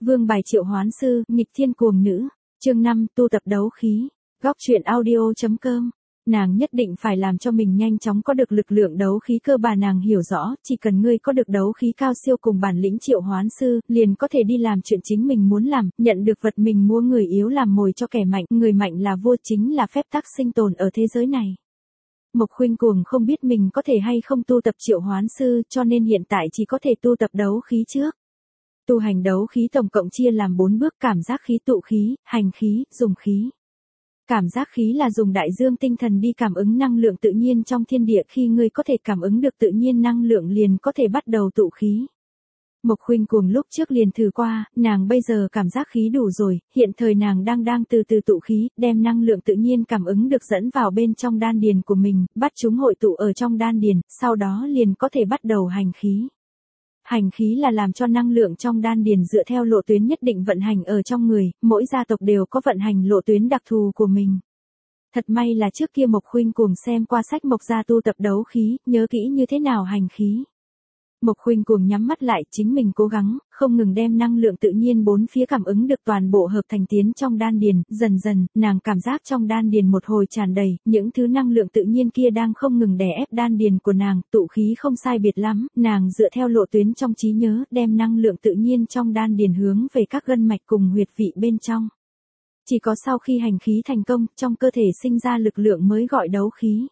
Vương bài triệu hoán sư, nghịch thiên cuồng nữ. Chương 5, tu tập đấu khí. Góc truyện audio.com. Nàng nhất định phải làm cho mình nhanh chóng có được lực lượng đấu khí cơ bản. Nàng hiểu rõ, chỉ cần ngươi có được đấu khí cao siêu cùng bản lĩnh triệu hoán sư, liền có thể đi làm chuyện chính mình muốn làm, nhận được vật mình mua. Người yếu làm mồi cho kẻ mạnh, người mạnh là vua, chính là phép tắc sinh tồn ở thế giới này. Mộc Khuynh Cuồng không biết mình có thể hay không tu tập triệu hoán sư, cho nên hiện tại chỉ có thể tu tập đấu khí trước. Tu hành đấu khí tổng cộng chia làm 4 bước: cảm giác khí, tụ khí, hành khí, dùng khí. Cảm giác khí là dùng đại dương tinh thần đi cảm ứng năng lượng tự nhiên trong thiên địa, khi ngươi có thể cảm ứng được tự nhiên năng lượng liền có thể bắt đầu tụ khí. Mộc Khuynh Cuồng lúc trước liền thử qua, nàng bây giờ cảm giác khí đủ rồi, hiện thời nàng đang từ từ tụ khí, đem năng lượng tự nhiên cảm ứng được dẫn vào bên trong đan điền của mình, bắt chúng hội tụ ở trong đan điền, sau đó liền có thể bắt đầu hành khí. Hành khí là làm cho năng lượng trong đan điền dựa theo lộ tuyến nhất định vận hành ở trong người, mỗi gia tộc đều có vận hành lộ tuyến đặc thù của mình. Thật may là trước kia Mộc Khuynh Cuồng xem qua sách Mộc gia tu tập đấu khí, nhớ kỹ như thế nào hành khí. Mộc Khuynh Cuồng nhắm mắt lại, chính mình cố gắng, không ngừng đem năng lượng tự nhiên bốn phía cảm ứng được toàn bộ hợp thành tiến trong đan điền, dần dần, nàng cảm giác trong đan điền một hồi tràn đầy, những thứ năng lượng tự nhiên kia đang không ngừng đè ép đan điền của nàng, tụ khí không sai biệt lắm, nàng dựa theo lộ tuyến trong trí nhớ, đem năng lượng tự nhiên trong đan điền hướng về các gân mạch cùng huyệt vị bên trong. Chỉ có sau khi hành khí thành công, trong cơ thể sinh ra lực lượng mới gọi đấu khí.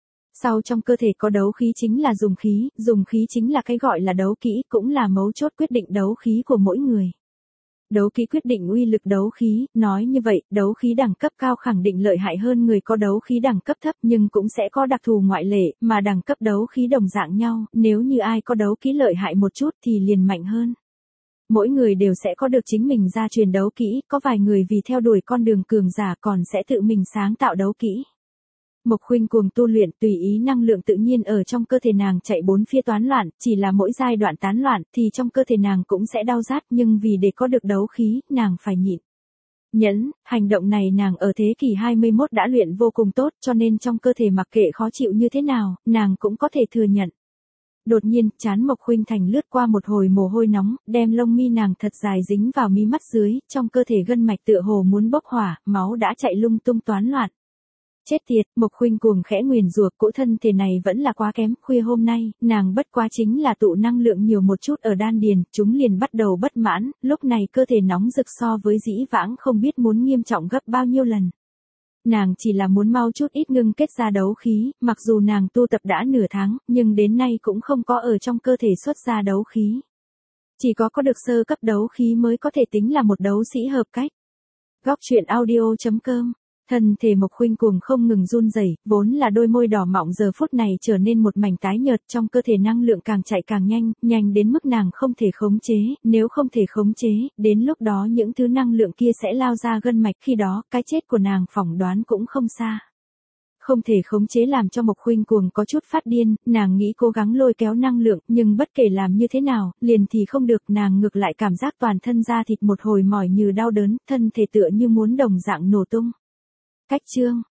Sau trong cơ thể có đấu khí chính là dùng khí chính là cái gọi là đấu kỹ, cũng là mấu chốt quyết định đấu khí của mỗi người. Đấu kỹ quyết định uy lực đấu khí, nói như vậy, đấu khí đẳng cấp cao khẳng định lợi hại hơn người có đấu khí đẳng cấp thấp, nhưng cũng sẽ có đặc thù ngoại lệ, mà đẳng cấp đấu khí đồng dạng nhau, nếu như ai có đấu kỹ lợi hại một chút thì liền mạnh hơn. Mỗi người đều sẽ có được chính mình gia truyền đấu kỹ, có vài người vì theo đuổi con đường cường giả còn sẽ tự mình sáng tạo đấu kỹ. Mộc Khuynh Cuồng tu luyện tùy ý năng lượng tự nhiên ở trong cơ thể nàng chạy bốn phía toán loạn, chỉ là mỗi giai đoạn tán loạn thì trong cơ thể nàng cũng sẽ đau rát, nhưng vì để có được đấu khí, nàng phải nhịn. Nhẫn, hành động này nàng ở thế kỷ 21 đã luyện vô cùng tốt, cho nên trong cơ thể mặc kệ khó chịu như thế nào, nàng cũng có thể thừa nhận. Đột nhiên, trán Mộc Khuynh Thành lướt qua một hồi mồ hôi nóng, đem lông mi nàng thật dài dính vào mí mắt dưới, trong cơ thể gân mạch tựa hồ muốn bốc hỏa, máu đã chạy lung tung toán loạn. Chết tiệt, Mộc Khuynh Cuồng khẽ nguyền rủa, cỗ thân thể này vẫn là quá kém, khuya hôm nay, nàng bất quá chính là tụ năng lượng nhiều một chút ở đan điền, chúng liền bắt đầu bất mãn, lúc này cơ thể nóng rực so với dĩ vãng không biết muốn nghiêm trọng gấp bao nhiêu lần. Nàng chỉ là muốn mau chút ít ngưng kết ra đấu khí, mặc dù nàng tu tập đã nửa tháng, nhưng đến nay cũng không có ở trong cơ thể xuất ra đấu khí. Chỉ có được sơ cấp đấu khí mới có thể tính là một đấu sĩ hợp cách. Góc truyện audio.com. Thân thể Mộc Khuynh Cuồng không ngừng run rẩy, vốn là đôi môi đỏ mọng giờ phút này trở nên một mảnh tái nhợt, trong cơ thể năng lượng càng chạy càng nhanh, nhanh đến mức nàng không thể khống chế, nếu không thể khống chế, đến lúc đó những thứ năng lượng kia sẽ lao ra gân mạch, khi đó, cái chết của nàng phỏng đoán cũng không xa. Không thể khống chế làm cho Mộc Khuynh Cuồng có chút phát điên, nàng nghĩ cố gắng lôi kéo năng lượng, nhưng bất kể làm như thế nào, liền thì không được, nàng ngược lại cảm giác toàn thân da thịt một hồi mỏi như đau đớn, thân thể tựa như muốn đồng dạng nổ tung. Cách chương